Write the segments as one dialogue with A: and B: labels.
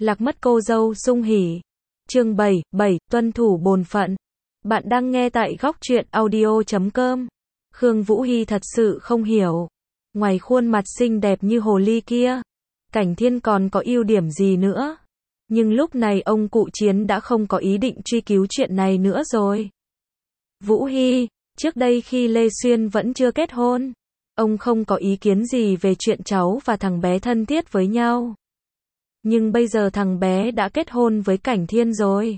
A: Lạc mất cô dâu sung hỉ. Chương 7, tuân thủ bổn phận. Bạn đang nghe tại góc truyện audio.com. Khương Vũ Hi thật sự không hiểu. Ngoài khuôn mặt xinh đẹp như hồ ly kia, Cảnh Thiên còn có ưu điểm gì nữa? Nhưng lúc này ông cụ Chiến đã không có ý định truy cứu chuyện này nữa rồi. Vũ Hi, trước đây khi Lê Xuyên vẫn chưa kết hôn, ông không có ý kiến gì về chuyện cháu và thằng bé thân thiết với nhau. Nhưng bây giờ thằng bé đã kết hôn với Cảnh Thiên rồi.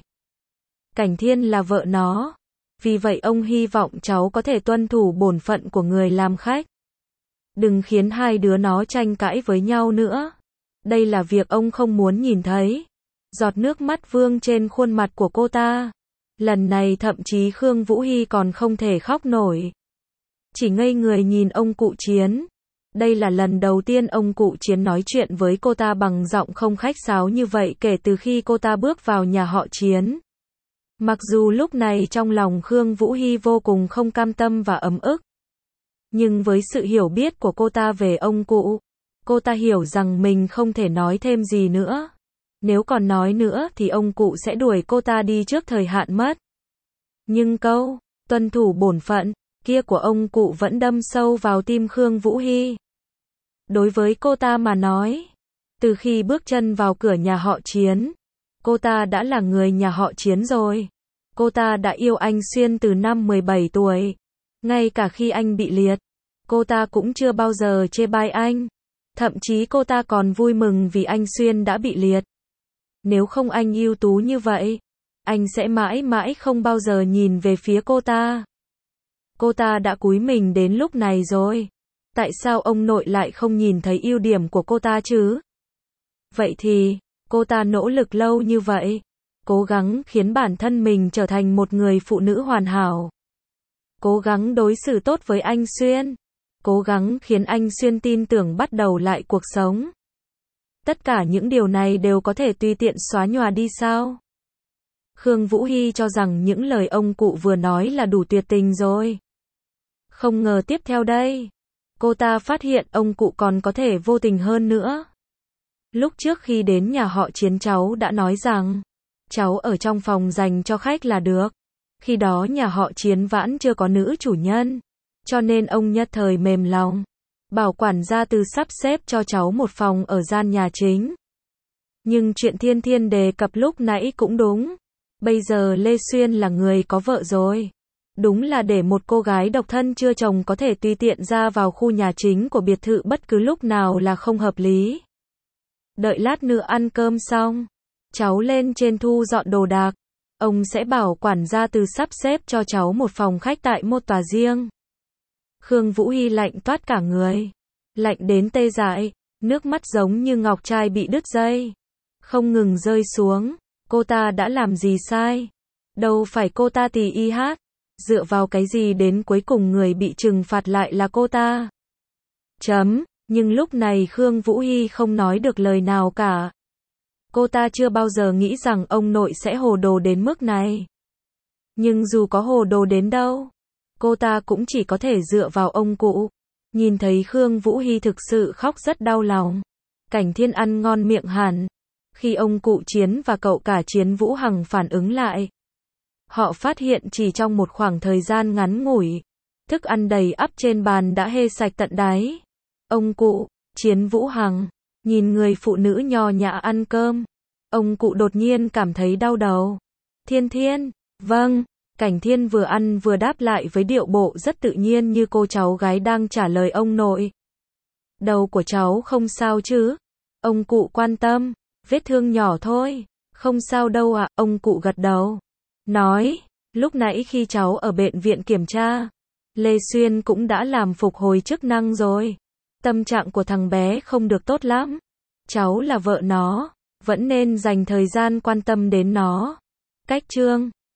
A: Cảnh Thiên là vợ nó. Vì vậy ông hy vọng cháu có thể tuân thủ bổn phận của người làm khách. Đừng khiến hai đứa nó tranh cãi với nhau nữa. Đây là việc ông không muốn nhìn thấy. Giọt nước mắt vương trên khuôn mặt của cô ta. Lần này thậm chí Khương Vũ Hi còn không thể khóc nổi. Chỉ ngây người nhìn ông cụ Chiến. Đây là lần đầu tiên ông cụ Chiến nói chuyện với cô ta bằng giọng không khách sáo như vậy kể từ khi cô ta bước vào nhà họ Chiến. Mặc dù lúc này trong lòng Khương Vũ Hi vô cùng không cam tâm và ấm ức. Nhưng với sự hiểu biết của cô ta về ông cụ, cô ta hiểu rằng mình không thể nói thêm gì nữa. Nếu còn nói nữa thì ông cụ sẽ đuổi cô ta đi trước thời hạn mất. Nhưng câu tuân thủ bổn phận kia của ông cụ vẫn đâm sâu vào tim Khương Vũ Hi. Đối với cô ta mà nói, từ khi bước chân vào cửa nhà họ Chiến, cô ta đã là người nhà họ Chiến rồi. Cô ta đã yêu anh Xuyên từ năm 17 tuổi. Ngay cả khi anh bị liệt, cô ta cũng chưa bao giờ chê bai anh. Thậm chí cô ta còn vui mừng vì anh Xuyên đã bị liệt. Nếu không anh ưu tú như vậy, anh sẽ mãi mãi không bao giờ nhìn về phía cô ta. Cô ta đã cúi mình đến lúc này rồi. Tại sao ông nội lại không nhìn thấy ưu điểm của cô ta chứ? Vậy thì, cô ta nỗ lực lâu như vậy, cố gắng khiến bản thân mình trở thành một người phụ nữ hoàn hảo. Cố gắng đối xử tốt với anh Xuyên. Cố gắng khiến anh Xuyên tin tưởng bắt đầu lại cuộc sống. Tất cả những điều này đều có thể tùy tiện xóa nhòa đi sao? Khương Vũ Hi cho rằng những lời ông cụ vừa nói là đủ tuyệt tình rồi. Không ngờ tiếp theo đây, cô ta phát hiện ông cụ còn có thể vô tình hơn nữa. Lúc trước khi đến nhà họ Chiến cháu đã nói rằng, cháu ở trong phòng dành cho khách là được. Khi đó nhà họ Chiến vẫn chưa có nữ chủ nhân, cho nên ông nhất thời mềm lòng, bảo quản gia Từ sắp xếp cho cháu một phòng ở gian nhà chính. Nhưng chuyện Thiên Thiên đề cập lúc nãy cũng đúng. Bây giờ Lê Xuyên là người có vợ rồi. Đúng là để một cô gái độc thân chưa chồng có thể tùy tiện ra vào khu nhà chính của biệt thự bất cứ lúc nào là không hợp lý. Đợi lát nữa ăn cơm xong, cháu lên trên thu dọn đồ đạc. Ông sẽ bảo quản gia Từ sắp xếp cho cháu một phòng khách tại một tòa riêng. Khương Vũ Hi lạnh toát cả người. Lạnh đến tê dại, nước mắt giống như ngọc trai bị đứt dây. Không ngừng rơi xuống. Cô ta đã làm gì sai? Đâu phải cô ta tì y hát. Dựa vào cái gì đến cuối cùng người bị trừng phạt lại là cô ta? Nhưng lúc này Khương Vũ Hi không nói được lời nào cả. Cô ta chưa bao giờ nghĩ rằng ông nội sẽ hồ đồ đến mức này. Nhưng dù có hồ đồ đến đâu, cô ta cũng chỉ có thể dựa vào ông cụ. Nhìn thấy Khương Vũ Hi thực sự khóc rất đau lòng. Cảnh Thiên ăn ngon miệng hẳn. Khi ông cụ Chiến và cậu cả Chiến Vũ Hằng phản ứng lại, họ phát hiện chỉ trong một khoảng thời gian ngắn ngủi, thức ăn đầy ắp trên bàn đã hê sạch tận đáy. Ông cụ, Chiến Vũ Hằng, nhìn người phụ nữ nho nhã ăn cơm. Ông cụ đột nhiên cảm thấy đau đầu. Thiên Thiên, vâng. Cảnh Thiên vừa ăn vừa đáp lại với điệu bộ rất tự nhiên như cô cháu gái đang trả lời ông nội. Đầu của cháu không sao chứ? Ông cụ quan tâm. Vết thương nhỏ thôi. Không sao đâu ạ, ông cụ gật đầu. Nói, lúc nãy khi cháu ở bệnh viện kiểm tra, Lê Xuyên cũng đã làm phục hồi chức năng rồi. Tâm trạng của thằng bé không được tốt lắm. Cháu là vợ nó, vẫn nên dành thời gian quan tâm đến nó. Cách chương